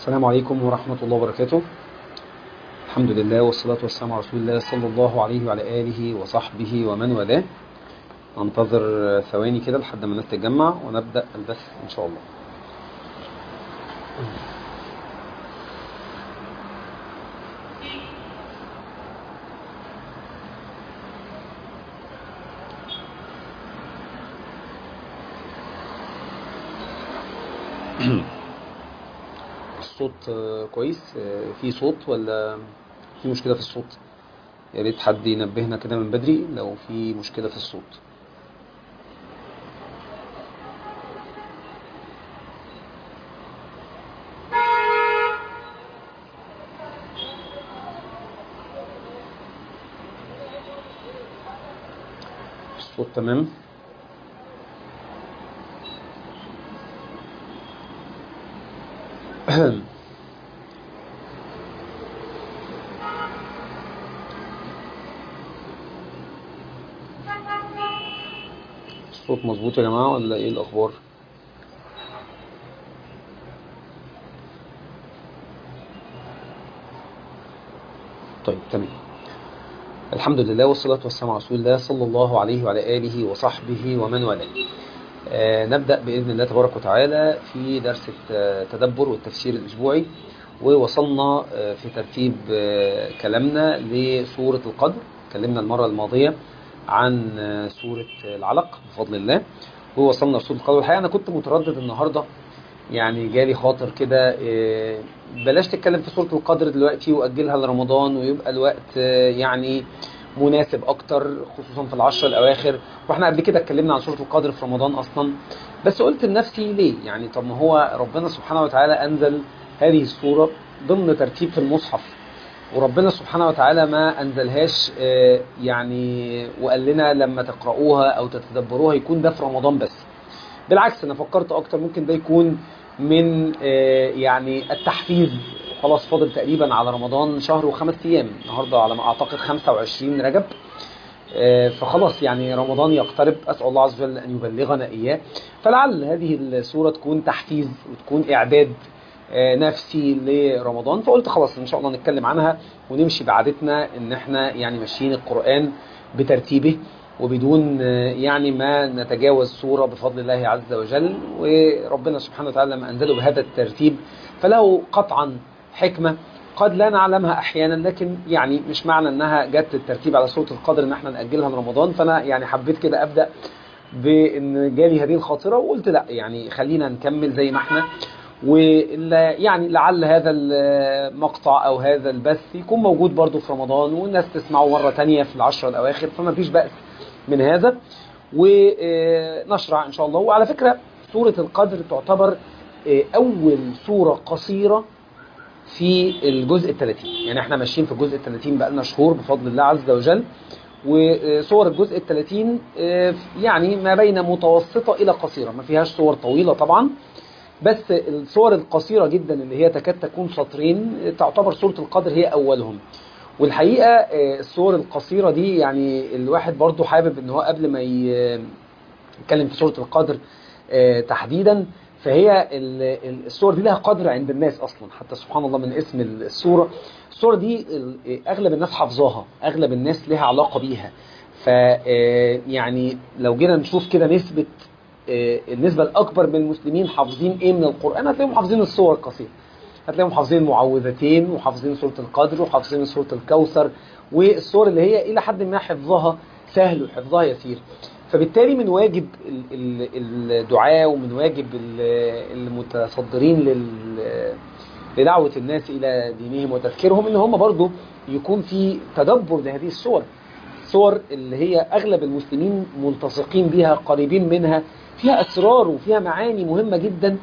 السلام عليكم ورحمة الله وبركاته. الحمد لله والصلاة والسلام على رسول الله صلى الله عليه وعلى آله وصحبه ومن والاه. ننتظر ثواني كده لحد ما الناس تتجمع ونبدأ البث إن شاء الله. الصوت كويس؟ في صوت ولا في مشكلة في الصوت؟ يا ريت حد ينبهنا كده من بدري لو في مشكلة في الصوت. الصوت تمام؟ الصوت مظبوط يا جماعة ولا ايه الأخبار؟ طيب تمام. الحمد لله والصلاة والسلام على رسول الله صلى الله عليه وعلى آله وصحبه ومن والاه. نبدأ بإذن الله تبارك وتعالى في درس التدبر والتفسير الأسبوعي، ووصلنا في ترتيب كلامنا لسورة القدر. كلمنا المرة الماضية عن سورة العلق بفضل الله، ووصلنا لسورة القدر. الحقيقة أنا كنت متردد النهاردة، يعني جالي خاطر كده بلاش تتكلم في سورة القدر دلوقتي وأجلها لرمضان ويبقى الوقت يعني مناسب أكتر، خصوصا في العشر الأواخر، وإحنا قبل كده اتكلمنا عن سورة القدر في رمضان أصلا. بس قلت لنفسي ليه؟ يعني طب ما هو ربنا سبحانه وتعالى أنزل هذه السورة ضمن ترتيب في المصحف، وربنا سبحانه وتعالى ما أنزلهاش يعني وقال لنا لما تقرؤوها أو تتدبروها يكون ده في رمضان بس. بالعكس أنا فكرت أكتر ممكن ده يكون من يعني التحفيز. خلاص فاضل تقريبا على رمضان شهر و5 أيام، النهاردة على ما أعتقد 25 رجب، فخلاص يعني رمضان يقترب، أسأل الله عز وجل أن يبلغنا إياه. فلعل هذه السورة تكون تحفيز وتكون إعداد نفسي لرمضان، فقلت خلاص إن شاء الله نتكلم عنها ونمشي بعادتنا إن احنا يعني ماشيين القرآن بترتيبه وبدون يعني ما نتجاوز سورة بفضل الله عز وجل. وربنا سبحانه وتعالى لما أنزله بهذا الترتيب فله قطعا حكمة قد لا نعلمها أحيانا، لكن يعني مش معنى أنها جت الترتيب على سورة القدر إن احنا نأجلها لرمضان. فأنا يعني حبيت كده أبدأ بأن جالي هذه الخاطرة وقلت لا، يعني خلينا نكمل زي ما احنا، ويعني لعل هذا المقطع أو هذا البث يكون موجود برضو في رمضان والناس تسمعه مرة تانية في العشر الأواخر، فما فيش بأس من هذا، ونشرع إن شاء الله. وعلى فكرة سورة القدر تعتبر أول سورة قصيرة في الجزء 30، يعني احنا ماشيين في الجزء 30 بقالنا شهور بفضل الله عز وجل، وصور الجزء 30 يعني ما بين متوسطة إلى قصيرة، ما فيهاش صور طويلة طبعا، بس الصور القصيرة جدا اللي هي تكاد تكون سطرين تعتبر سورة القدر هي أولهم. والحقيقة الصور القصيرة دي يعني الواحد برضو حابب ان هو قبل ما يتكلم في سورة القدر تحديدا، فهي الصور دي لها قدر عند الناس أصلا، حتى سبحان الله من اسم الصورة دي أغلب الناس حافظاها، أغلب الناس لها علاقة بيها. يعني لو جينا نشوف كده نسبة النسبة الأكبر من المسلمين حافظين إيه من القرآن، هتلاقيهم حافظين الصور القصيرة، هتلاقيهم حافظين المعوذتين وحافظين سورة القدر وحافظين سورة الكوثر، والصور اللي هي إلى حد ما حفظها سهل وحفظها يسير. فبالتالي من واجب الدعاء ومن واجب المتصدرين لدعوة الناس إلى دينهم وتذكيرهم إن هم برضو يكون في تدبر لهذه الصور اللي هي أغلب المسلمين ملتصقين بها قريبين منها، فيها أسرار وفيها معاني مهمة جدا،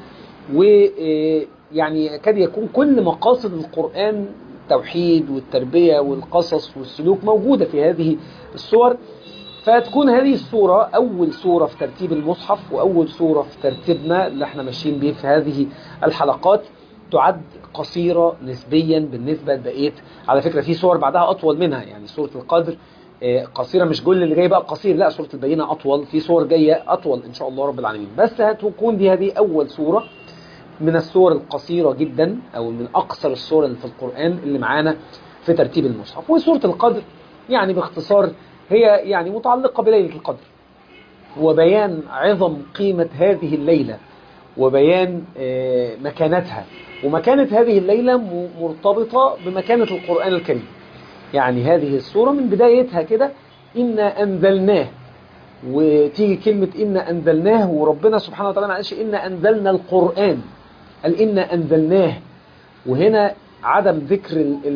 ويعني يكاد يكون كل مقاصد القرآن التوحيد والتربية والقصص والسلوك موجودة في هذه الصور. فتكون هذه السورة أول سورة في ترتيب المصحف وأول سورة في ترتيبنا اللي احنا ماشيين به في هذه الحلقات، تعد قصيرة نسبيا بالنسبة لبقية. على فكرة في سور بعدها أطول منها، يعني سورة القدر قصيرة، مش كل اللي جاي بقى قصير، لا سورة البينة أطول، في سور جاية أطول إن شاء الله رب العالمين، بس هتكون دي هذه أول سورة من السور القصيرة جدا، أو من أقصر السور اللي في القرآن اللي معانا في ترتيب المصحف. وسورة القدر يعني باختصار هي يعني متعلقة بليلة القدر، وبيان عظم قيمة هذه الليلة، وبيان مكانتها. ومكانة هذه الليلة مرتبطة بمكانة القرآن الكريم. يعني هذه السورة من بدايتها كده إنا أنزلناه، وتيجي كلمة إنا أنزلناه، وربنا سبحانه وتعالى ما قالش إنا أنزلنا القرآن، قال إنا أنزلناه. وهنا عدم ذكر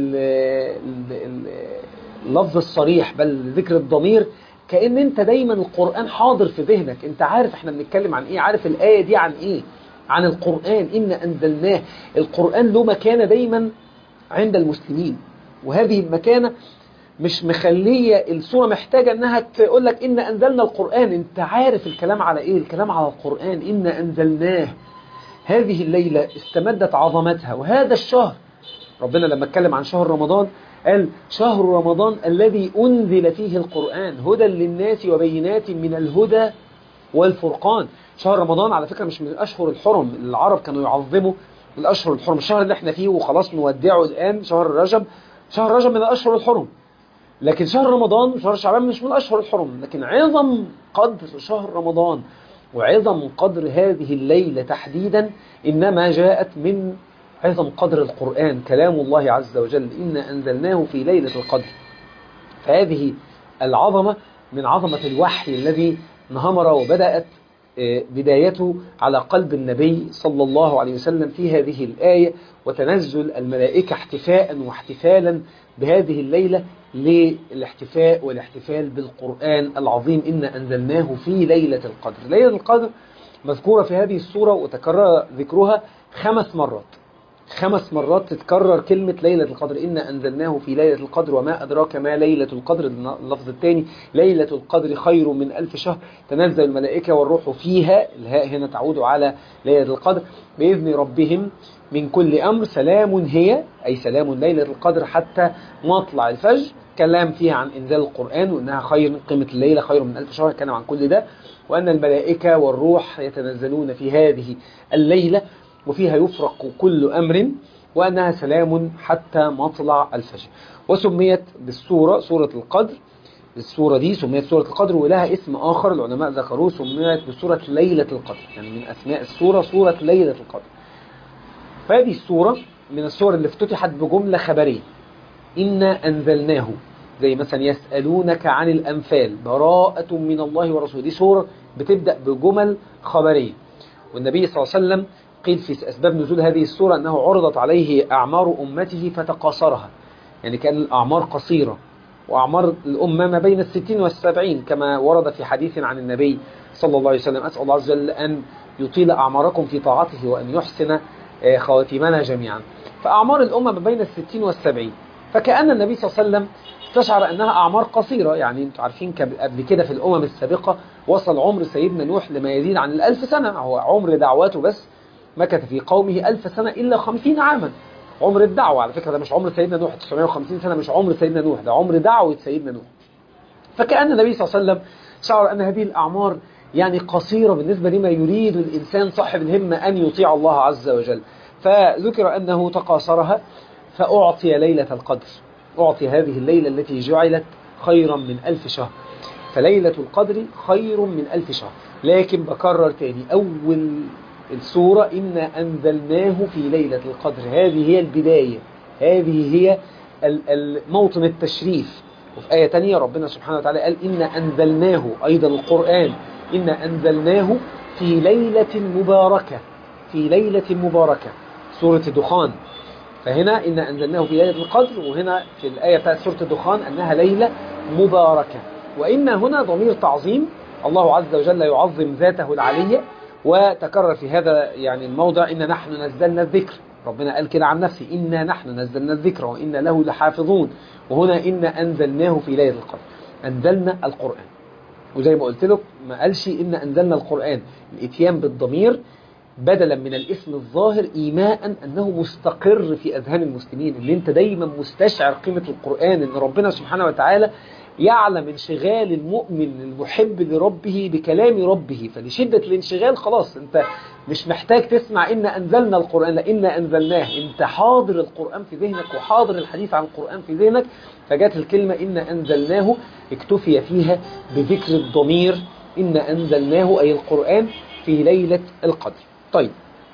اللفظ الصريح، بل ذكر الضمير، كأن انت دايما القرآن حاضر في ذهنك، انت عارف احنا بنتكلم عن ايه، عارف الآية دي عن ايه، عن القرآن. إنا أنزلناه، القرآن له مكانة دايما عند المسلمين، وهذه المكانة مش مخلية السورة محتاجة انها تقول لك إنا أنزلنا القرآن، انت عارف الكلام على ايه، الكلام على القرآن. إنا أنزلناه، هذه الليلة استمدت عظمتها. وهذا الشهر، ربنا لما اتكلم عن شهر رمضان قال شهر رمضان الذي أنزل فيه القرآن هدى للناس وبينات من الهدى والفرقان. شهر رمضان على فكرة مش من الأشهر الحرم، العرب كانوا يعظموا الأشهر الحرم. الشهر اللي احنا فيه وخلاص نودعه الآن شهر رجب، شهر رجب من الأشهر الحرم، لكن شهر رمضان وشهر شعبان مش من الأشهر الحرم. لكن عظم قدر شهر رمضان وعظم قدر هذه الليلة تحديدا إنما جاءت من عظم قدر القرآن، كلام الله عز وجل، إنا أنزلناه في ليلة القدر. فهذه العظمة من عظمة الوحي الذي انهمر وبدأت بدايته على قلب النبي صلى الله عليه وسلم في هذه الآية، وتنزل الملائكة احتفاء واحتفالا بهذه الليلة للاحتفاء والاحتفال بالقرآن العظيم. إنا أنزلناه في ليلة القدر. ليلة القدر مذكورة في هذه السورة وتكرر ذكرها 5 مرات. 5 مرات تتكرر كلمة ليلة القدر. إنا أنزلناه في ليلة القدر وما أدراك ما ليلة القدر. اللفظ الثاني ليلة القدر خير من 1000 شهر تنزل الملائكة والروح فيها، الهاء هنا تعود على ليلة القدر، بإذن ربهم من كل أمر سلام هي، أي سلام ليلة القدر حتى مطلع الفجر. كلام فيها عن إنزال القرآن وأنها خير، قيمة الليلة خير من 1000 شهر، كلام عن كل ده، وأن الملائكة والروح يتنزلون في هذه الليلة وفيها يفرق كل أمر، وأنها سلام حتى مطلع الفجر. وسميت بالسورة سورة القدر. السورة دي سميت سورة القدر، ولها اسم آخر العلماء ذكروه، سميت بسورة ليلة القدر، يعني من أسماء السورة سورة ليلة القدر. فهذه السورة من السور اللي افتتحت بجملة خبرية، إنا أنزلناه، زي مثلا يسألونك عن الأنفال براءة من الله ورسوله. دي سورة بتبدأ بجمل خبرية. والنبي صلى الله عليه وسلم قيل في أسباب نزول هذه السورة أنه عرضت عليه أعمار أمته فتقاصرها، يعني كان الأعمار قصيرة، وأعمار الأمة ما بين 60 و70 كما ورد في حديث عن النبي صلى الله عليه وسلم. أسأل الله عز وجل أن يطيل أعماركم في طاعته وأن يحسن خواتيمنا جميعا. فأعمار الأمة ما بين 60 و70، فكأن النبي صلى الله عليه وسلم استشعر أنها أعمار قصيرة. يعني أنتم عارفين قبل كده في الأمم السابقة وصل عمر سيدنا نوح لما يزيد عن 1000 سنة، هو عمر دعواته بس مكث في قومه 1000 سنة إلا 50 عاما. عمر الدعوة على فكرة ده مش عمر سيدنا نوح 950 سنة، مش عمر سيدنا نوح، ده عمر دعوة سيدنا نوح. فكأن النبي صلى الله عليه وسلم شعر أن هذه الأعمار يعني قصيرة بالنسبة لما يريد الإنسان صاحب الهمة أن يطيع الله عز وجل، فذكر أنه تقاصرها فأعطي ليلة القدر، أعطي هذه الليلة التي جعلت خيرا من 1000 شهر. فليلة القدر خير من 1000 شهر. لكن بكرر تاني، أول السورة إنا أنزلناه في ليلة القدر، هذه هي البداية، هذه هي موطن التشريف. وفي آية تانية ربنا سبحانه وتعالى قال إنا أنزلناه، أيضا القرآن، إنا أنزلناه في ليلة مباركة، في ليلة مباركة، سورة الدخان. فهنا إنا أنزلناه في ليلة القدر، وهنا في الآية بتاعت سورة الدخان أنها ليلة مباركة. وإن هنا ضمير تعظيم، الله عز وجل يعظم ذاته العلية. وتكرر في هذا يعني الموضع إن نحن نزلنا الذكر، ربنا قال كده عن نفسه إنا نحن نزلنا الذكر وإنا له لحافظون. وهنا إنا أنزلناه في ليلة القدر، أنزلنا القرآن. وزي ما قلت لك ما قالش إنا أنزلنا القرآن، الاتيان بالضمير بدلا من الاسم الظاهر إيماء أنه مستقر في أذهان المسلمين، إن أنت دايما مستشعر قيمة القرآن، إن ربنا سبحانه وتعالى يعلم انشغال المؤمن المحب لربه بكلام ربه، فلشدة الانشغال خلاص انت مش محتاج تسمع إن أنزلنا القرآن، لا إن أنزلناه، انت حاضر القرآن في ذهنك وحاضر الحديث عن القرآن في ذهنك، فجات الكلمة إن أنزلناه اكتفي فيها بذكر الضمير إن أنزلناه أي القرآن في ليلة القدر. طيب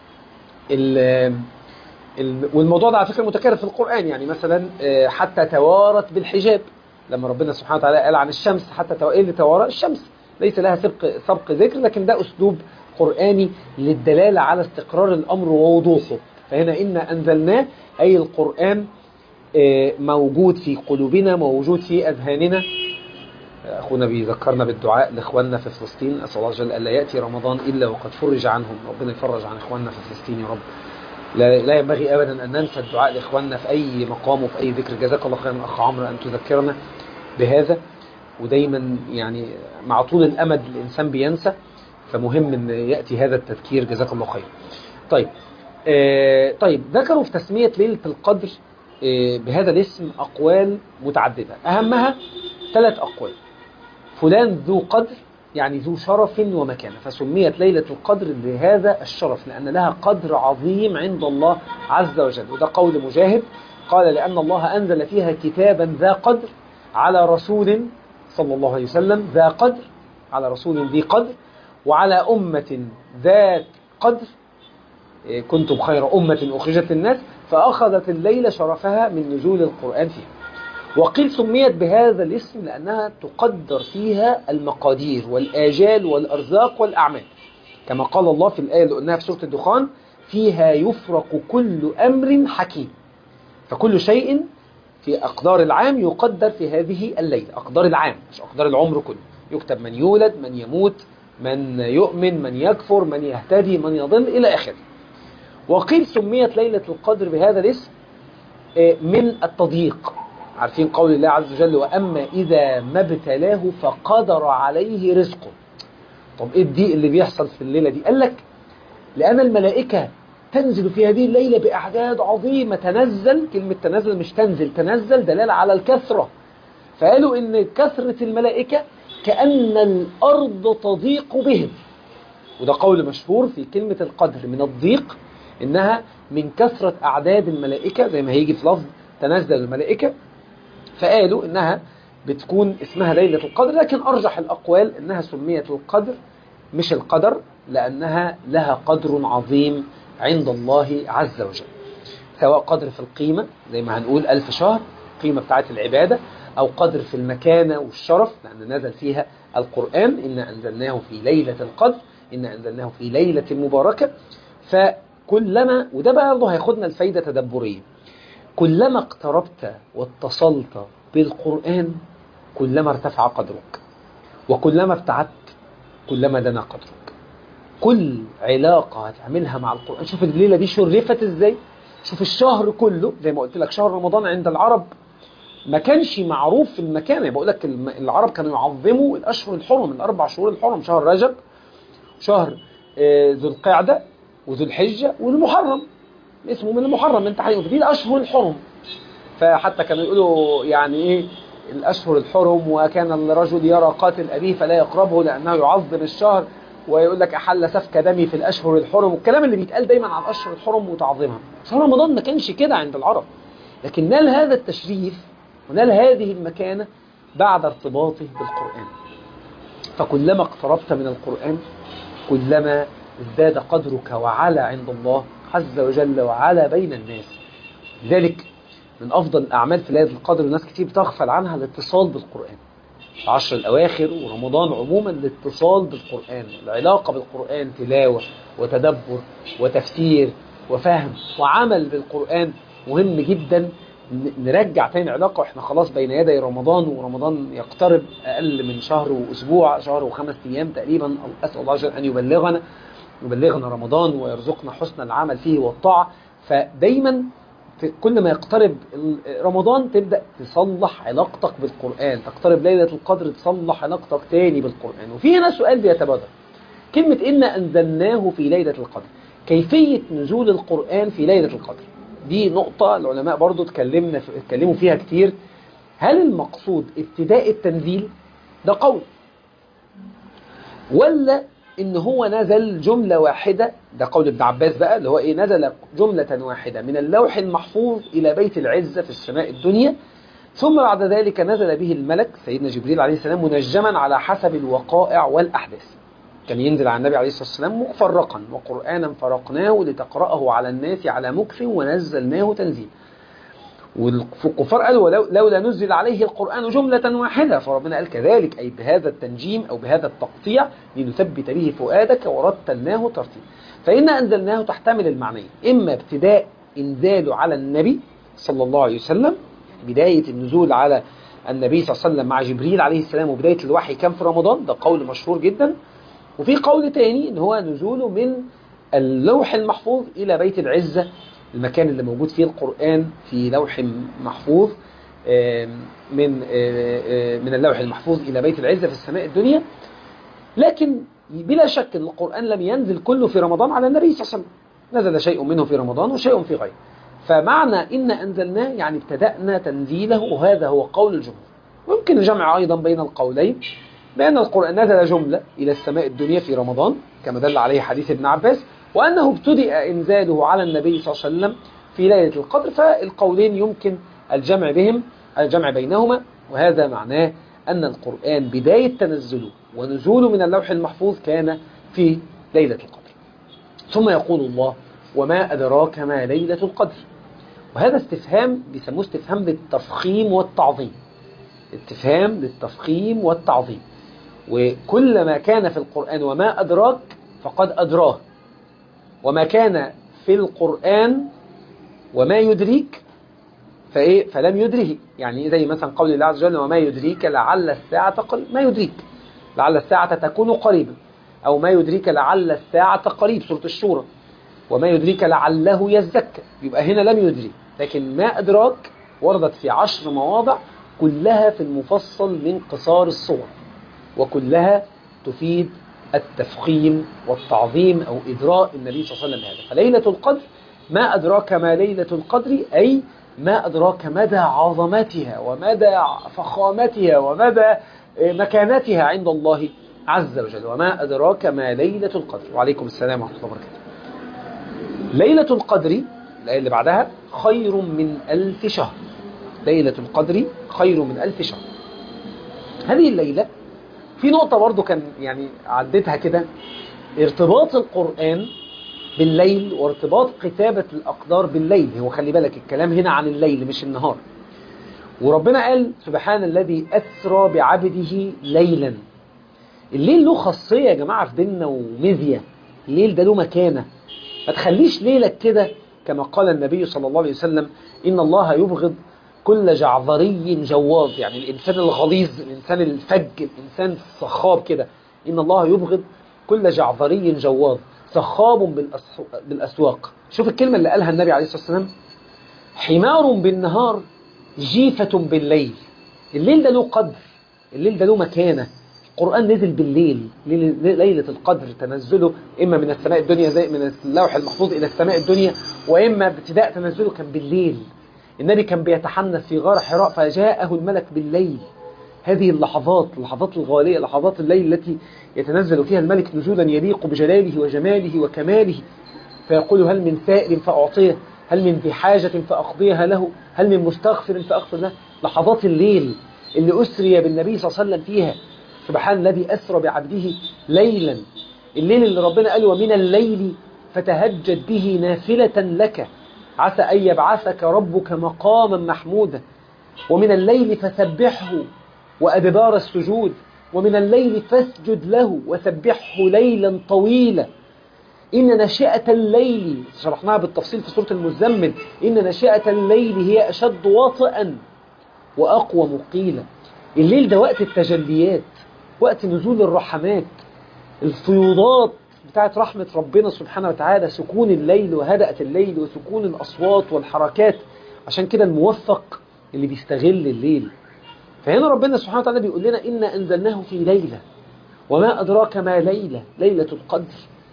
والموضوع ده على فكرة متكرر في القرآن، يعني مثلا حتى توارت بالحجاب، لما ربنا سبحانه وتعالى قال عن الشمس حتى إيه اللي توارى الشمس، ليس لها سبق ذكر، لكن ده أسلوب قرآني للدلالة على استقرار الأمر ووضوحه. فهنا إن أنزلناه أي القرآن موجود في قلوبنا، موجود في أذهاننا. أخونا بيذكرنا بالدعاء لإخواننا في فلسطين، أسأل الله جل ألا يأتي رمضان إلا وقد فرج عنهم، ربنا يفرج عن إخواننا في فلسطين يا رب. لا ينبغي أبدا أن ننسى الدعاء لإخواننا في أي مقام وفي أي ذكر. جزاك الله خيرا أخ عمرو أن تذكرنا بهذا، ودايما يعني مع طول الأمد الإنسان بينسى، فمهم أن يأتي هذا التذكير. جزاك الله خيرا. طيب ذكروا في تسمية ليلة القدر بهذا الاسم أقوال متعددة، أهمها 3 أقوال. فلان ذو قدر يعني ذو شرف ومكانة، فسميت ليلة القدر بهذا الشرف لأن لها قدر عظيم عند الله عز وجل، وده قول مجاهد قال لأن الله أنزل فيها كتابا ذا قدر على رسول صلى الله عليه وسلم ذا قدر، على رسول ذي قدر، وعلى أمة ذات قدر كنتم خير أمة أخرجت للناس، فأخذت الليلة شرفها من نزول القرآن فيها. وقيل سميت بهذا الاسم لأنها تقدر فيها المقادير والآجال والأرزاق والأعمال، كما قال الله في الآية اللي قلناها في سورة الدخان فيها يفرق كل أمر حكيم. فكل شيء في أقدار العام يقدر في هذه الليلة، أقدار العام مش أقدار العمر كله، يكتب من يولد من يموت من يؤمن من يكفر من يهتدي من يضل إلى آخره. وقيل سميت ليلة القدر بهذا الاسم من التضييق، عارفين قول الله عز وجل وأما إذا ما ابتلاه فقدر عليه رزقه. طب إيه الضيق اللي بيحصل في الليلة دي؟ قال لك لأن الملائكة تنزل في هذه الليلة بأعداد عظيمة، تنزل، كلمة تنزل مش تنزل، تنزل دلالة على الكثرة، فقالوا إن كثرة الملائكة كأن الأرض تضيق بهم، وده قول مشهور في كلمة القدر من الضيق إنها من كثرة أعداد الملائكة زي ما هيجي في لفظ تنزل الملائكة، فقالوا إنها بتكون اسمها ليلة القدر. لكن أرجح الأقوال إنها سميت القدر مش القدر لأنها لها قدر عظيم عند الله عز وجل، سواء قدر في القيمة زي ما هنقول 1000 شهر قيمة بتاعت العبادة، أو قدر في المكانة والشرف لأن نزل فيها القرآن إن أنزلناه في ليلة القدر إن أنزلناه في ليلة مباركة. فكلما، وده بقى الله هياخدنا الفايدة تدبرية، كلما اقتربت واتصلت بالقرآن كلما ارتفع قدرك، وكلما ابتعدت كلما دنا قدرك. كل علاقة هتعملها مع القرآن، شوف الليلة دي شرفت ازاي، شوف الشهر كله زي ما قلت لك شهر رمضان عند العرب ما كانش معروف في المكان، يعني بقول لك العرب كانوا يعظموا الأشهر الحرم، الأربع شهور الحرم، شهر رجب، شهر ذو القعدة وذو الحجة والمحرم، اسمه من المحرم انت حقيقي، دي الأشهر الحرم. فحتى كانوا يقولوا يعني ايه الأشهر الحرم، وكان الرجل يرى قاتل أبيه فلا يقربه لأنه يعظم الشهر، ويقول لك أحل سفك دمي في الأشهر الحرم، والكلام اللي بيتقال دايما عن الأشهر الحرم وتعظيمها. شهر رمضان ما كانش كده عند العرب، لكن نال هذا التشريف ونال هذه المكانة بعد ارتباطه بالقرآن. فكلما اقتربت من القرآن كلما ازداد قدرك وعلى عند الله عز وجل وعلى بين الناس. لذلك من أفضل الأعمال في ليلة القدر وناس كتير بتغفل عنها الاتصال بالقرآن، العشر الأواخر ورمضان عموما الاتصال بالقرآن، العلاقة بالقرآن، تلاوة وتدبر وتفسير وفهم وعمل بالقرآن مهم جدا. نرجع تاني علاقة واحنا خلاص بين يدي رمضان، ورمضان يقترب أقل من شهر وأسبوع، شهر و5 أيام تقريبا. أسأل الله أن يبلغنا رمضان ويرزقنا حسن العمل فيه والطاعة. فدايما كل ما يقترب رمضان تبدأ تصلح علاقتك بالقرآن، تقترب ليلة القدر تصلح علاقتك تاني بالقرآن. وفي هنا سؤال بيتبادر، كلمة إن أنزلناه في ليلة القدر، كيفية نزول القرآن في ليلة القدر؟ دي نقطة العلماء برضو اتكلموا فيها كتير. هل المقصود ابتداء التنزيل؟ ده قول. ولا إن هو نزل جملة واحدة؟ ده قول ابن عباس بقى، اللي هو إيه، نزل جملة واحدة من اللوح المحفوظ إلى بيت العزة في السماء الدنيا، ثم بعد ذلك نزل به الملك سيدنا جبريل عليه السلام منجما على حسب الوقائع والأحداث. كان ينزل على النبي عليه الصلاة والسلام مفرقا، وقرآنا فرقناه لتقرأه على الناس على مكث ونزلناه تنزيلا. والكفار قالوا لولا نزل عليه القرآن جملة واحدة، فربنا قال كذلك، أي بهذا التنجيم أو بهذا التقطيع لنثبت به فؤادك ورتلناه ترتيلا. فإن أنزلناه تحتمل المعنيين، إما ابتداء إنزاله على النبي صلى الله عليه وسلم، بداية النزول على النبي صلى الله عليه وسلم مع جبريل عليه السلام، وبداية الوحي كان في رمضان، ده قول مشهور جدا. وفي قول تاني إن هو نزوله من اللوح المحفوظ إلى بيت العزة، المكان اللي موجود فيه القرآن في لوح محفوظ، من اللوح المحفوظ إلى بيت العزة في السماء الدنيا. لكن بلا شك أن القرآن لم ينزل كله في رمضان على النبي صلى الله عليه وسلم، نزل شيء منه في رمضان وشيء في غيره. فمعنى إن أنزلناه يعني ابتدأنا تنزيله، وهذا هو قول الجمهور. ويمكن الجمع أيضا بين القولين، بأن القرآن نزل جملة إلى السماء الدنيا في رمضان كما دل عليه حديث ابن عباس، وأنه ابتدأ إنزاله على النبي صلى الله عليه وسلم في ليلة القدر. فالقولين يمكن الجمع بينهما، وهذا معناه أن القرآن بداية تنزله ونزوله من اللوح المحفوظ كان في ليلة القدر. ثم يقول الله: وما أدراك ما ليلة القدر. وهذا استفهام بيسموه استفهام للتفخيم والتعظيم، استفهام للتفخيم والتعظيم. وكل ما كان في القرآن وما أدراك فقد أدراه، وما كان في القرآن وما يدريك فلم يدره. يعني زي مثلا قول الله عز وجل: وما يدريك لعل الساعة ما يدريك لعل الساعة تكون قريبا، أو ما يدريك لعل الساعة قريب، سورة الشورى. وما يدريك لعله يزكى، يبقى هنا لم يدري. لكن ما أدراك وردت في 10 مواضع، كلها في المفصل من قصار الصور، وكلها تفيد التفخيم والتعظيم أو إدراء النبي صلى الله عليه وسلم هذا. فليلة القدر، ما أدراك ما ليلة القدر، أي ما أدراك مدى عظمتها ومدى فخامتها ومدى مكانتها عند الله عز وجل. وما أدراك ما ليلة القدر. وعليكم السلام ورحمة الله وبركاته. ليلة القدر الآية اللي بعدها: خير من 1000 شهر. ليلة القدر خير من 1000 شهر. هذه الليلة في نقطة برضو كان يعني عدتها كده، ارتباط القرآن بالليل وارتباط كتابة الأقدار بالليل. هو خلي بالك الكلام هنا عن الليل مش النهار. وربنا قال: سبحان الذي أسرى بعبده ليلا. الليل له خاصية يا جماعة في ديننا وميزية. الليل ده له مكانة، ما تخليش ليلك كده. كما قال النبي صلى الله عليه وسلم: إن الله يبغض كل جعظري جواظ. يعني الإنسان الغليظ، الإنسان الفج، الإنسان الصخاب كده. إن الله يبغض كل جعظري جواظ صخاب بالأسواق. شوف الكلمة اللي قالها النبي عليه الصلاة والسلام: حمار بالنهار جيفة بالليل. الليل ده له قدر، الليل ده له مكانة. القرآن نزل بالليل، ليلة القدر تنزله إما من السماء الدنيا زي من اللوح المحفوظ إلى السماء الدنيا، وإما ابتداء تنزله كان بالليل. النبي كان بيتحنث في غار حراء فجاءه الملك بالليل. هذه اللحظات الغالية، لحظات الليل التي يتنزل فيها الملك نزولا يليق بجلاله وجماله وكماله، فيقول: هل من سائل فأعطيه، هل من ذي حاجة فأقضيها له، هل من مستغفر فأغفر له. لحظات الليل اللي أسري بالنبي صلى الله عليه وسلم فيها. سبحان الذي أسرى بعبده ليلا. الليل اللي ربنا قال: ومن الليل فتهجد به نافلة لك عسى أن يبعثك ربك مقاما محمودا. ومن الليل فسبحه وأدبار السجود، ومن الليل فاسجد له وسبحه ليلا طويلا. إن ناشئة الليل، شرحناها بالتفصيل في سورة المزمل، إن ناشئة الليل هي أشد وطئا وأقوم قيلا. الليل ده وقت التجليات، وقت نزول الرحمات، الفيوضات بتاعت رحمة ربنا سبحانه وتعالى، سكون الليل وهدأة الليل وسكون الأصوات والحركات. عشان كده الموفق اللي بيستغل الليل. فهنا ربنا سبحانه وتعالى بيقول لنا: إن أنزلناه في ليلة. وما أدراك ما ليلة القدر.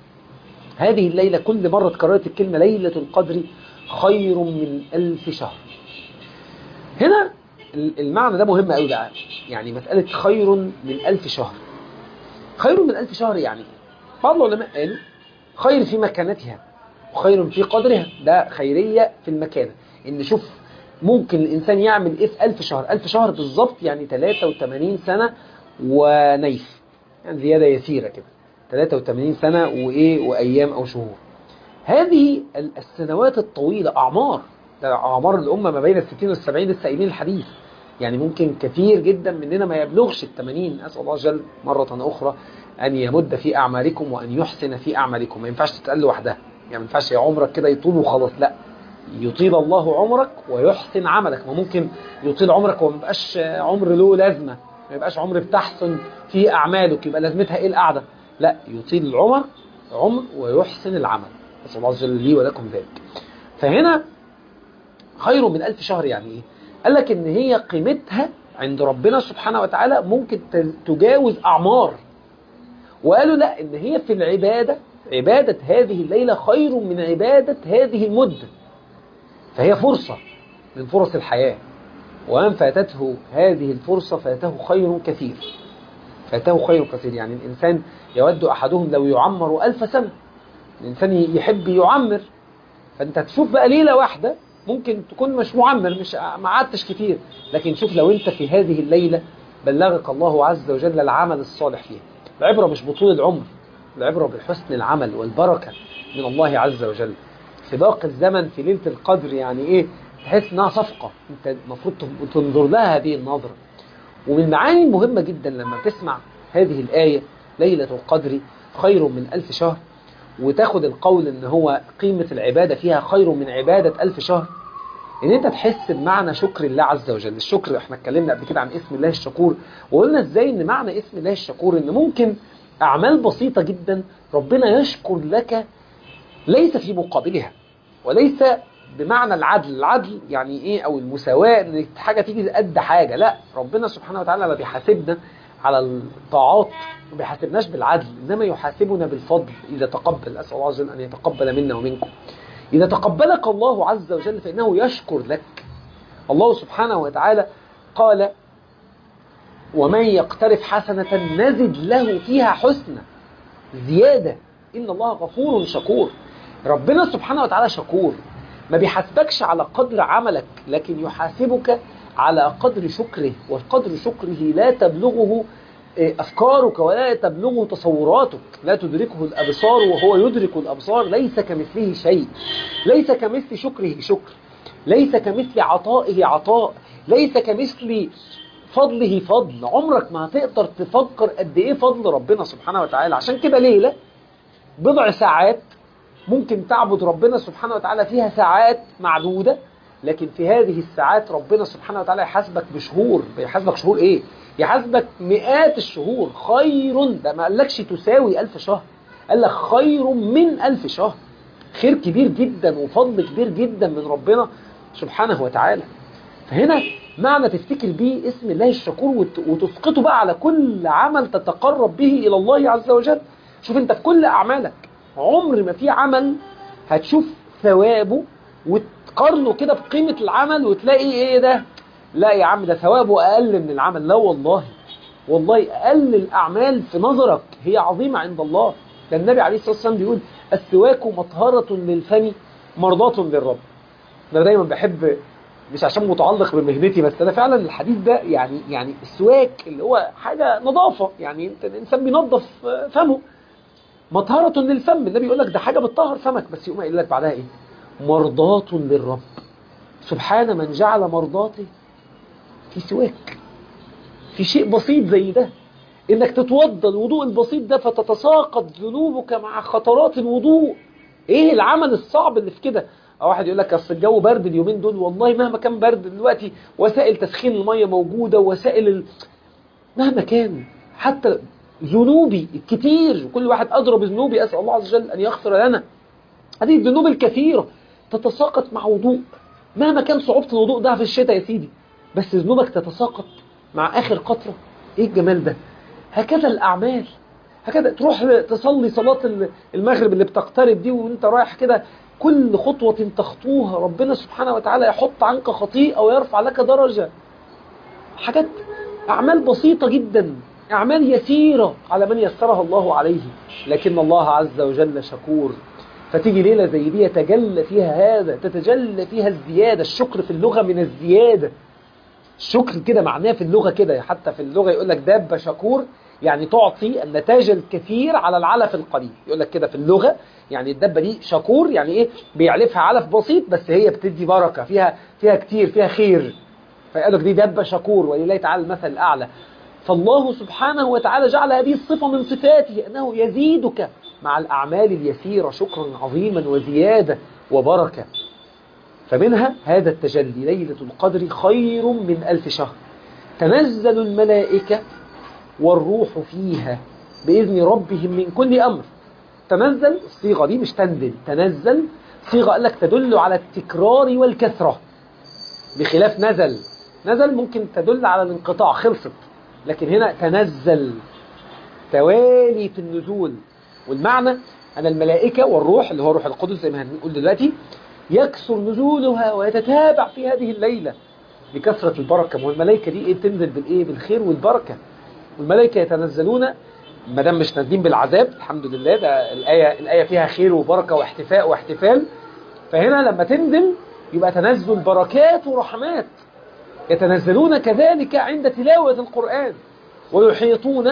هذه الليلة كل مرة تكررت الكلمة ليلة القدر خير من 1000 شهر. هنا المعنى ده مهم قوي بقى. يعني مسألة خير من 1000 شهر. خير من 1000 شهر يعني بعض العلماء قالوا خير في مكانتها وخير في قدرها. ده خيرية في المكانة. إن شوف ممكن الإنسان يعمل إيه في 1000 شهر. 1000 شهر بالظبط يعني 83 سنة ونيف، يعني زيادة يسيرة كده. 83 سنة وأيام أو شهور. هذه السنوات الطويلة أعمار. ده أعمار الأمة ما بين 60 و70 لسه قايلين الحديث. يعني ممكن كثير جدا مننا ما يبلغش 80. أسأل الله جل مرة أخرى أن يمد في أعمالكم وأن يحسن في أعمالكم. ما ينفعش تتقل لوحدها. يعني ما ينفعش يا عمرك كده يطول وخلاص، لا، يطيل الله عمرك ويحسن عملك. ما ممكن يطيل عمرك وما يبقاش عمر له لازمة، ما يبقاش عمر بتحسن في أعمالك، يبقى لازمتها إيه القعدة؟ لا، يطيل العمر ويحسن العمل. أسأل الله جل لي ولكم ذلك. فهنا خير من 1000 شهر يعني إيه؟ قال لك إن هي قيمتها عند ربنا سبحانه وتعالى ممكن تجاوز أعمار. وقالوا لا، إن هي في العبادة، عبادة هذه الليلة خير من عبادة هذه المدة. فهي فرصة من فرص الحياة، ومن فاتته هذه الفرصة فاته خير كثير. فاته خير كثير يعني الإنسان يود أحدهم لو يعمر 1000 سنة. الإنسان يحب يعمر. فأنت تشوف بقى ليلة واحدة ممكن تكون مش معمر، مش ما عدتش كتير، لكن شوف لو أنت في هذه الليلة بلغك الله عز وجل العمل الصالح فيها. العبرة مش بطول العمر، العبرة بحسن العمل والبركة من الله عز وجل. في باقي الزمن في ليلة القدر يعني إيه؟ تحس إنها صفقة، أنت المفروض تنظر لها هذه النظرة. ومن المعاني المهمة جدا لما تسمع هذه الآية ليلة القدر خير من 1000 شهر، وتاخد القول إن هو قيمة العبادة فيها خير من عبادة 1000 شهر، إن أنت تحس بمعنى شكر الله عز وجل. الشكر إحنا اتكلمنا قبل كده عن اسم الله الشكور، وقلنا إزاي إن معنى اسم الله الشكور إن ممكن أعمال بسيطة جدا ربنا يشكر لك ليس في مقابلها، وليس بمعنى العدل. العدل يعني إيه؟ أو المساواة، إن حاجة تيجي قد حاجة. لا، ربنا سبحانه وتعالى ما بيحاسبنا على الطاعات، ما بيحاسبناش بالعدل، إنما يحاسبنا بالفضل إذا تقبل. أسأل الله عز وجل أن يتقبل منا ومنكم. إذا تقبلك الله عز وجل فإنه يشكر لك. الله سبحانه وتعالى قال ومن يقترف حسنة نزد له فيها حسنة، زيادة. إن الله غفور شكور. ربنا سبحانه وتعالى شكور، ما بيحاسبكش على قدر عملك، لكن يحاسبك على قدر شكره. وقدر شكره لا تبلغه أفكارك ولا تبلغه تصوراتك. لا تدركه الأبصار وهو يدرك الأبصار. ليس كمثله شيء. ليس كمثل شكره شكر. ليس كمثل عطائه عطاء. ليس كمثل فضله فضل. عمرك ما هتقدر تفكر قد إيه فضل ربنا سبحانه وتعالى. عشان كده ليلة بضع ساعات ممكن تعبد ربنا سبحانه وتعالى فيها ساعات معدودة، لكن في هذه الساعات ربنا سبحانه وتعالى يحاسبك بشهور. يحاسبك شهور إيه؟ يحاسبك مئات الشهور. خير، ده ما قالكش تساوي 1000 شهر، قال لك خير من 1000 شهر. خير كبير جدا وفضل كبير جدا من ربنا سبحانه وتعالى. فهنا معنى تفتكر به اسم الله الشكور وتسقطه بقى على كل عمل تتقرب به إلى الله عز وجل. شوف انت في كل أعمالك، عمر ما في عمل هتشوف ثوابه وتقارنه كده بقيمة العمل وتلاقي ايه ده، لا يا عم ده ثوابه أقل من العمل. لا والله، والله أقل الأعمال في نظرك هي عظيمة عند الله. ده النبي عليه الصلاة والسلام بيقول السواك مطهرة للفم مرضاة للرب. أنا دايما بحب، مش عشان متعلق بمهنتي بس، أنا فعلا الحديث ده يعني السواك اللي هو حاجة نظافة، يعني انت الإنسان بينظف فمه. مطهرة للفم، النبي يقول لك ده حاجة بتطهر فمك، بس يقوم يقول لك بعدها ايه؟ مرضاة للرب. سبحان من جعل مرضاته في سواك، في شيء بسيط زي ده، انك تتوضى الوضوء البسيط ده فتتساقط ذنوبك مع خطرات الوضوء. ايه العمل الصعب اللي في كده؟ او واحد يقول لك اصل الجو برد اليومين دول. والله مهما كان برد دلوقتي وسائل تسخين الميه موجوده، مهما كان، حتى ذنوبي الكتير، كل واحد أدرى بذنوبي، أسأل الله عز وجل أن يغفر لنا. هذه الذنوب الكثيرة تتساقط مع وضوء. مهما كان صعوبة الوضوء ده في الشتاء يا سيدي، بس ذنوبك تتساقط مع آخر قطرة. إيه الجمال ده؟ هكذا الأعمال. هكذا تروح تصلي صلاة المغرب اللي بتقترب دي وانت رايح كده، كل خطوة تخطوها ربنا سبحانه وتعالى يحط عنك خطيئة ويرفع لك درجة. حاجات أعمال بسيطة جدا، أعمال يسيرة على من يسرها الله عليه، لكن الله عز وجل شكور. فتيجي ليلة زي دي يتجلى فيها هذا، تتجلى فيها الزيادة. الشكر في اللغة من الزيادة. الشكر كده معناه في اللغة كده، حتى في اللغة يقول لك دابة شكور، يعني تعطي النتاج الكثير على العلف القليل. يقول لك كده في اللغة، يعني الدابة دي شكور يعني ايه؟ بيعلفها علف بسيط بس هي بتدي بركة، فيها كتير، فيها خير. فقالوا لك دي دابة شكور، ولله تعالى المثل الأعلى. فالله سبحانه وتعالى جعل هذه الصفة من صفاته، أنه يزيدك مع الأعمال اليسيرة شكرا عظيما وزيادة وبركة. فمنها هذا التجلي. ليلة القدر خير من 1000 شهر، تنزل الملائكة والروح فيها بإذن ربهم من كل أمر. تنزل، الصيغة دي مش تنزل، تنزل صيغة قال لك تدل على التكرار والكثرة، بخلاف نزل. نزل ممكن تدل على الانقطاع، خلصت. لكن هنا تنزل، توالي في النزول. والمعنى أن الملائكة والروح اللي هو روح القدس زي ما هنقول دلوقتي يكثر نزولها ويتتابع في هذه الليلة بكثرة البركة. والملائكة دي ايه؟ تنزل بالايه؟ بالخير والبركة. والملائكة يتنزلون، ما دام مش نازلين بالعذاب الحمد لله، ده الآية فيها خير وبركة واحتفاء واحتفال. فهنا لما تنزل يبقى تنزل بركات ورحمات. يتنزلون كذلك عند تلاوة القرآن، ويحيطون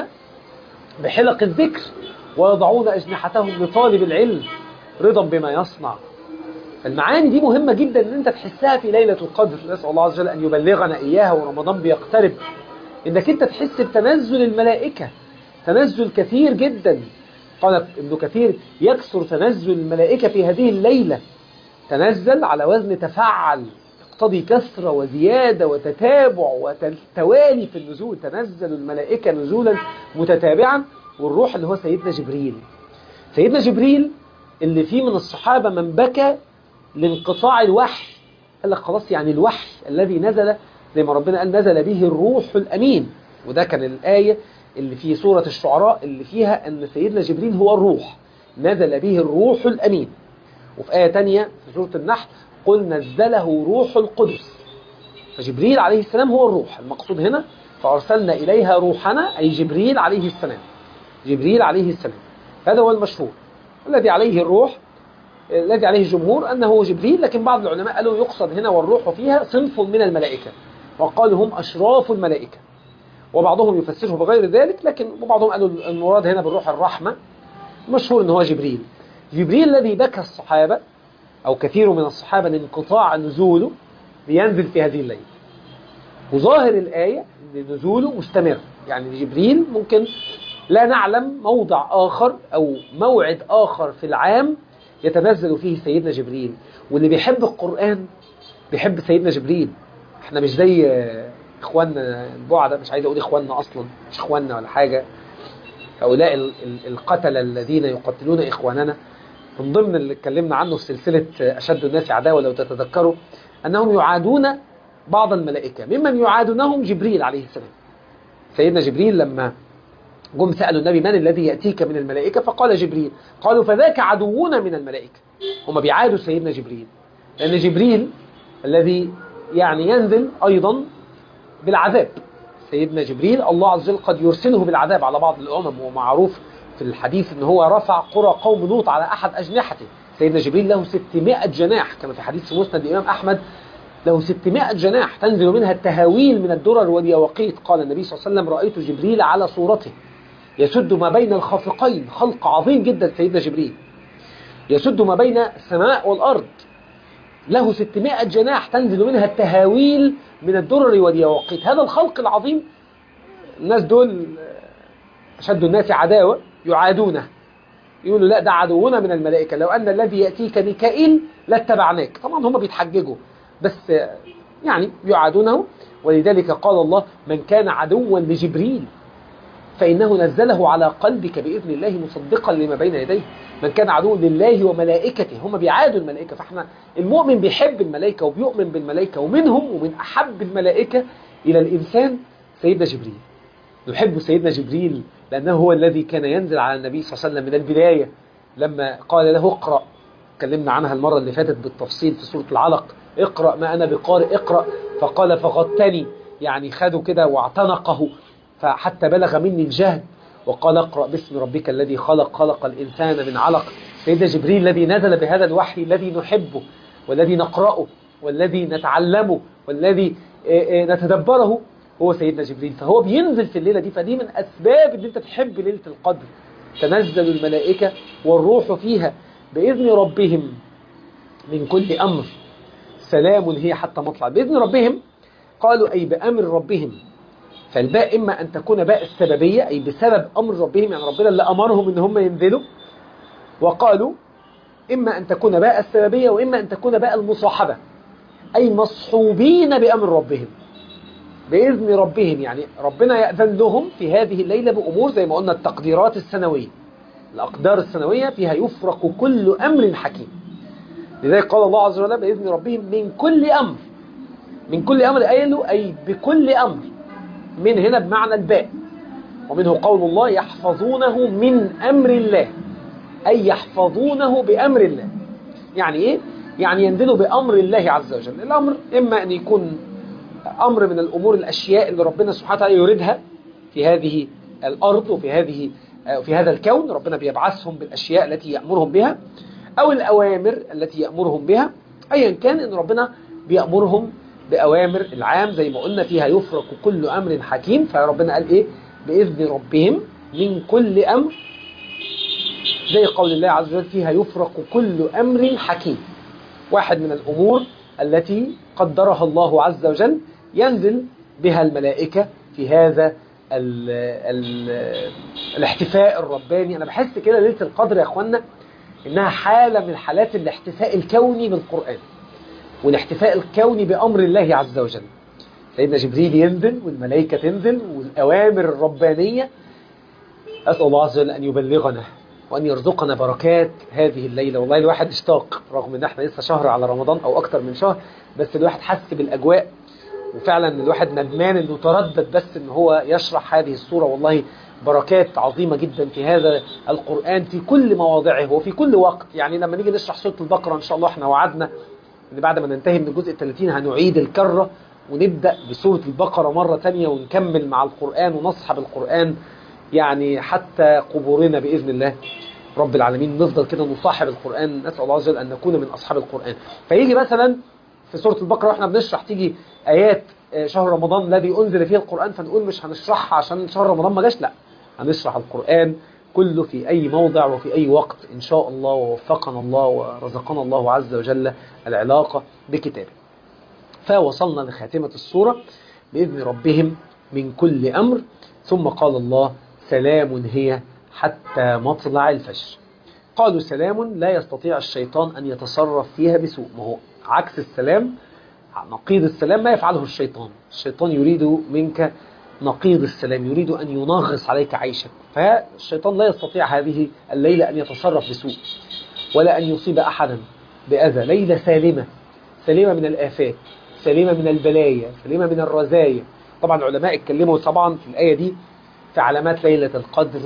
بحلق الذكر، ويضعون أجنحتهم لطالب العلم رضا بما يصنع. المعاني دي مهمة جدا ان انت تحسها في ليلة القدر. نسأل الله عز وجل ان يبلغنا اياها ورمضان بيقترب. انك انت تحس بتنزل الملائكة، تنزل كثير جدا. قال ابن كثير يكثر تنزل الملائكة في هذه الليلة. تنزل على وزن تفعل، يقتضي كثرة وزيادة وتتابع وتوالي في النزول. تنزل الملائكة نزولا متتابعا. والروح اللي هو سيدنا جبريل. سيدنا جبريل اللي فيه من الصحابة من بكى لانقطاع الوحي. قال لك خلاص، يعني الوحي الذي نزل زي ما ربنا قال نزل به الروح الأمين. وده كان الآية اللي في سورة الشعراء اللي فيها أن سيدنا جبريل هو الروح، نزل به الروح الأمين. وفي آية تانية في سورة النحل قل نزله روح القدس. فجبريل عليه السلام هو الروح المقصود هنا. فأرسلنا إليها روحنا، أي جبريل عليه السلام. جبريل عليه السلام هذا هو المشهور الذي عليه الروح، الذي عليه الجمهور أنه جبريل. لكن بعض العلماء قالوا يقصد هنا والروح فيها صنف من الملائكة، وقالوا هم أشراف الملائكة. وبعضهم يفسره بغير ذلك، لكن وبعضهم قالوا المراد هنا بالروح الرحمة. مشهور أنه هو جبريل. جبريل الذي بكى الصحابة أو كثير من الصحابة لانقطاع نزوله لينزل في هذه الليلة. وظاهر الآية أن نزوله مستمر، يعني جبريل ممكن لا نعلم موضع آخر أو موعد آخر في العام يتنزل فيه سيدنا جبريل. واللي بيحب القرآن بيحب سيدنا جبريل. احنا مش زي اخواننا البعدة، مش عايز اقول اخواننا اصلا، مش اخواننا ولا حاجة، هؤلاء القتلة الذين يقتلون اخواننا. من ضمن اللي اتكلمنا عنه في سلسلة اشد الناس عداوة لو تتذكروا، انهم يعادون بعض الملائكة. ممن يعادونهم جبريل عليه السلام. سيدنا جبريل لما جم سألوا النبي من الذي يأتيك من الملائكة؟ فقال جبريل. قالوا فذاك عدونا من الملائكة. هم بيعادوا سيدنا جبريل، لأن جبريل الذي يعني ينزل أيضا بالعذاب. سيدنا جبريل الله عز وجل قد يرسله بالعذاب على بعض الأمم. ومعروف في الحديث أنه هو رفع قرى قوم لوط على أحد أجنحته. سيدنا جبريل له 600 جناح كما في حديث مسند الإمام أحمد، له 600 جناح تنزل منها التهاويل من الدرر واليواقيت. قال النبي صلى الله عليه وسلم رأيت جبريل على صورته يسد ما بين الخافقين. خلق عظيم جدا سيدنا جبريل، يسد ما بين السماء والأرض. له 600 جناح تنزل منها التهاويل من الدرر واليواقيت. هذا الخلق العظيم الناس دول أشد الناس عداوة يعادونه. يقولوا لا ده عدونا من الملائكة، لو أن الذي يأتيك ميكائيل لاتبعناك. طبعا هم بيتحججوا بس يعني يعادونه. ولذلك قال الله من كان عدوا لجبريل فإنه نزله على قلبك بإذن الله مصدقا لما بين يديه. من كان عدو لله وملائكته، هم بيعادوا الملائكة. فاحنا المؤمن بيحب الملائكة وبيؤمن بالملائكة. ومنهم ومن أحب الملائكة إلى الإنسان سيدنا جبريل. نحب سيدنا جبريل لأنه هو الذي كان ينزل على النبي صلى الله عليه وسلم من البداية. لما قال له اقرأ، اتكلمنا عنها المرة اللي فاتت بالتفصيل في سورة العلق، اقرأ ما أنا بقارئ، اقرأ. فقال فغطني، يعني خده كده واعتنقه فحتى بلغ مني الجهد، وقال اقرأ باسم ربك الذي خلق، خلق الإنسان من علق. سيدنا جبريل الذي نزل بهذا الوحي الذي نحبه والذي نقرأه والذي نتعلمه والذي نتدبره هو سيدنا جبريل، فهو بينزل في الليلة دي. فدي من أسباب ان انت تحب ليلة القدر. تنزل الملائكة والروح فيها بإذن ربهم من كل أمر، سلام هي حتى مطلع. بإذن ربهم قالوا أي بأمر ربهم، فالباء إما أن تكون باء السببية أي بسبب أمر ربهم، يعني ربنا اللي أمرهم إن هم ينزلوا. وقالوا إما أن تكون باء السببية وإما أن تكون باء المصاحبة أي مصحوبين بأمر ربهم. بإذن ربهم يعني ربنا يأذن لهم في هذه الليلة بأمور زي ما قلنا التقديرات السنوية، الأقدار السنوية فيها يفرق كل أمر حكيم. لذلك قال الله عز وجل بإذن ربهم من كل أمر. من كل أمر أي بكل أمر، من هنا بمعنى الباء. ومنه قول الله يحفظونه من أمر الله أي يحفظونه بأمر الله. يعني إيه؟ يعني ينزلوا بأمر الله عز وجل. الأمر إما أن يكون أمر من الأمور الأشياء اللي ربنا سبحانه وتعالى يريدها في هذه الأرض وفي هذا الكون، ربنا بيبعثهم بالأشياء التي يأمرهم بها، أو الأوامر التي يأمرهم بها. أيا كان إن ربنا بيأمرهم بأوامر العام زي ما قلنا فيها يفرق كل أمر حكيم. فربنا قال إيه؟ بإذن ربهم من كل أمر، زي قول الله عز وجل فيها يفرق كل أمر حكيم. واحد من الأمور التي قدرها الله عز وجل ينزل بها الملائكة في هذا الاحتفاء الرباني. أنا بحس كده ليلة القدر يا أخوانا إنها حالة من حالات الاحتفاء الكوني بالقرآن والاحتفاء الكوني بأمر الله عز وجل. سيدنا جبريل ينزل والملائكة تنزل والأوامر الربانية. أسأل الله عز وجل أن يبلغنا وأن يرزقنا بركات هذه الليلة. والله الواحد اشتاق رغم أن احنا لسه شهر على رمضان أو أكتر من شهر، بس الواحد حس بالأجواء، وفعلا الواحد ندمان أنه تردد بس أنه هو يشرح هذه السورة. والله بركات عظيمة جدا في هذا القرآن في كل مواضعه وفي كل وقت. يعني لما نيجي نشرح سورة البقرة إن شاء الله احنا وعدنا أن بعد ما ننتهي من الجزء 30 هنعيد الكرة ونبدأ بسورة البقرة مرة تانية ونكمل مع القرآن ونصحب القرآن يعني حتى قبورنا بإذن الله رب العالمين. نفضل كده نصاحب القرآن، نسأل الله عز وجل أن نكون من أصحاب القرآن. فيجي مثلا في سورة البقرة واحنا بنشرح تيجي آيات شهر رمضان الذي أنزل فيه القرآن، فنقول مش هنشرحها عشان شهر رمضان ما جاش، لا، هنشرح القرآن كله في أي موضع وفي أي وقت إن شاء الله، ووفقنا الله ورزقنا الله عز وجل العلاقة بكتابه. فوصلنا لخاتمة السورة بإذن ربهم من كل أمر. ثم قال الله سلام هي حتى مطلع الفجر. قالوا سلام لا يستطيع الشيطان أن يتصرف فيها بسوء. ما هو عكس السلام، نقيض السلام ما يفعله الشيطان. الشيطان يريد منك نقيض السلام، يريد أن ينغص عليك عيشك. فالشيطان لا يستطيع هذه الليلة أن يتصرف بسوء ولا أن يصيب أحدا بأذى. ليلة سالمة، سليمة من الآفات، سليمة من البلايا، سليمة من الرزايا. طبعا العلماء اتكلموا طبعا في الآية دي في علامات ليلة القدر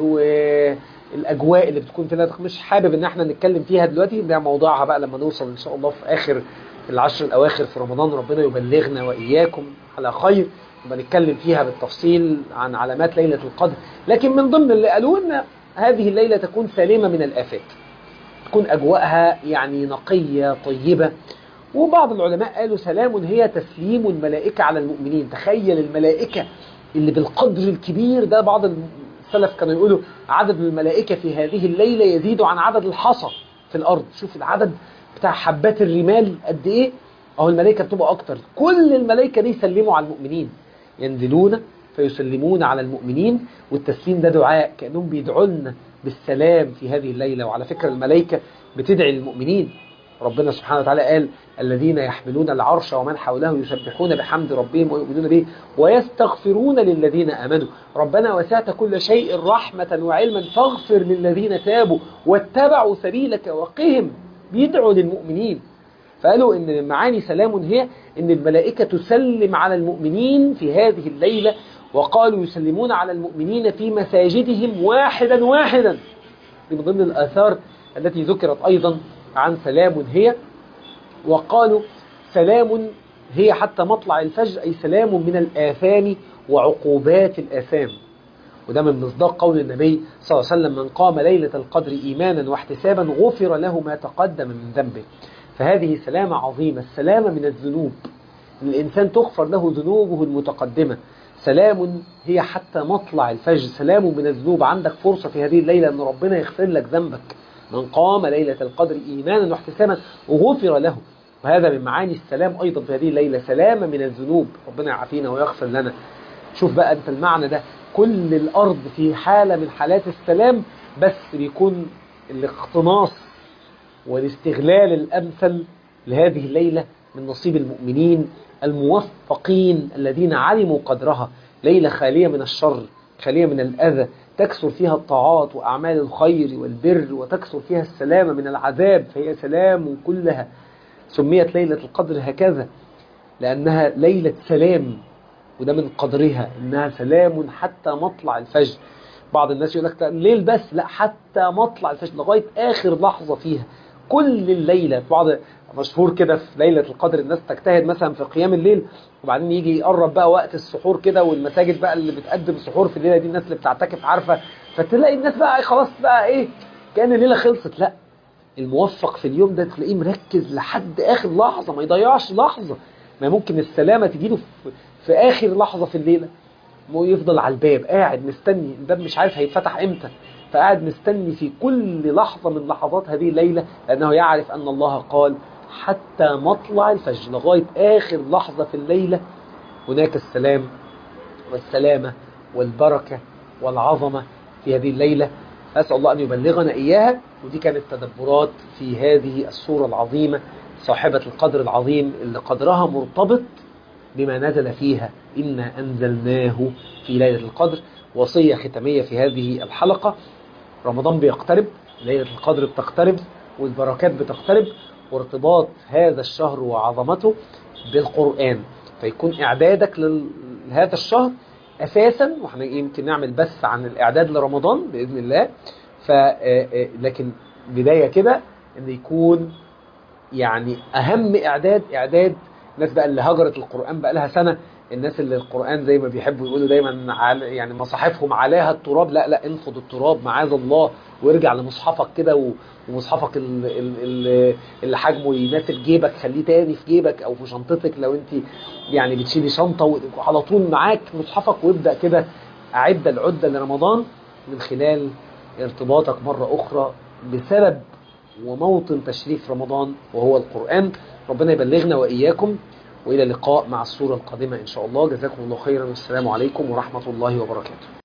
والأجواء اللي بتكون فيها. مش حابب ان احنا نتكلم فيها دلوقتي، ده موضوعها بقى لما نوصل ان شاء الله في آخر العشر الأواخر في رمضان، ربنا يبلغنا وإياكم على خير، نتكلم فيها بالتفصيل عن علامات ليلة القدر. لكن من ضمن اللي قالوا ان هذه الليلة تكون سالمة من الآفات، تكون أجواءها يعني نقية طيبة. وبعض العلماء قالوا سلام هي تسليم الملائكة على المؤمنين. تخيل الملائكة اللي بالقدر الكبير ده، بعض السلف كانوا يقولوا عدد الملائكة في هذه الليلة يزيد عن عدد الحصى في الأرض. شوف العدد بتاع حبات الرمال قد إيه، أو الملائكة بتبقى أكتر. كل الملائكة دي يسلموا على المؤمنين، ينزلون فيسلمون على المؤمنين. والتسليم ده دعاء، كأنهم بيدعوا لنا بالسلام في هذه الليلة. وعلى فكرة الملائكة بتدعي للمؤمنين. ربنا سبحانه وتعالى قال الذين يحملون العرش ومن حوله يسبحون بحمد ربهم ويؤمنون به ويستغفرون للذين آمنوا ربنا وسعت كل شيء رحمة وعلما فاغفر للذين تابوا واتبعوا سبيلك وقهم. بيدعوا للمؤمنين. فقالوا إن معاني سلام هي إن الملائكة تسلم على المؤمنين في هذه الليلة. وقالوا يسلمون على المؤمنين في مساجدهم واحدا واحدا. دي من ضمن الآثار التي ذكرت أيضا عن سلام هي. وقالوا سلام هي حتى مطلع الفجر، أي سلام من الآثام وعقوبات الآثام. وده من مصداق قول النبي صلى الله عليه وسلم: من قام ليلة القدر إيمانا واحتسابا غفر له ما تقدم من ذنبه. فهذه سلامة عظيمة، السلامة من الذنوب، إن الإنسان تغفر له ذنوبه المتقدمة. سلام هي حتى مطلع الفجر، سلام من الذنوب. عندك فرصة في هذه الليلة أن ربنا يغفر لك ذنبك. من قام ليلة القدر إيمانا واحتسابا غفر له. وهذا من معاني السلام أيضا في هذه الليلة، سلامة من الذنوب، ربنا يعافينا ويغفر لنا. شوف بقى أنت المعنى ده، كل الأرض في حالة من حالات السلام، بس بيكون الاقتناص والاستغلال الأمثل لهذه الليلة من نصيب المؤمنين الموفقين الذين علموا قدرها. ليلة خالية من الشر، خالية من الأذى، تكثر فيها الطاعات وأعمال الخير والبر، وتكثر فيها السلامة من العذاب، فهي سلام كلها. سميت ليلة القدر هكذا لأنها ليلة سلام، وده من قدرها إنها سلام حتى مطلع الفجر. بعض الناس يقول لك الليل بس، لا، حتى مطلع الفجر لغاية آخر لحظة فيها. كل الليلة، بعض مشهور كده في ليلة القدر الناس تجتهد مثلا في قيام الليل، وبعدين يجي يقرب بقى وقت السحور كده، والمساجد بقى اللي بتقدم سحور في الليلة دي الناس اللي بتعتكف عارفة، فتلاقي الناس بقى خلاص بقى ايه، كأن الليلة خلصت. لا، الموفق في اليوم ده تلاقيه مركز لحد آخر لحظة، ما يضيعش لحظة. ما ممكن السلامة تجيله في آخر لحظة في الليلة، يفضل على الباب قاعد مستني، الباب مش عارف هيتفتح امتى، فقاعد مستني في كل لحظة من لحظات هذه الليلة، لأنه يعرف أن الله قال: حتى مطلع الفجر، لغاية آخر لحظة في الليلة هناك السلام والسلامة والبركة والعظمة في هذه الليلة. أسأل الله أن يبلغنا إياها. ودي كانت تدبرات في هذه السورة العظيمة صاحبة القدر العظيم، اللي قدرها مرتبط بما نزل فيها: إنا أنزلناه في ليلة القدر. وصية ختامية في هذه الحلقة: رمضان بيقترب، ليلة القدر بتقترب، والبركات بتقترب، وارتباط هذا الشهر وعظمته بالقرآن، فيكون إعدادك لهذا الشهر أساسا. وإحنا يمكن نعمل بس عن الإعداد لرمضان بإذن الله، لكن بداية كده أن يكون يعني أهم إعداد الناس بقى اللي هجرت القرآن بقى لها سنة، الناس اللي القرآن زي ما بيحبوا يقولوا دايما يعني مصاحفهم عليها التراب. لا، انفض التراب معاذ الله، وارجع لمصحفك كده، ومصحفك اللي حجمه يناسب جيبك خليه تاني في جيبك أو في شنطتك لو انت يعني بتشيلي شنطة، وعلى طول معاك مصحفك، وابدأ كده أعد العدة لرمضان من خلال ارتباطك مرة أخرى بسبب وموطن تشريف رمضان وهو القرآن. ربنا يبلغنا وإياكم، وإلى اللقاء مع السورة القادمة إن شاء الله. جزاكم الله خيرا، والسلام عليكم ورحمة الله وبركاته.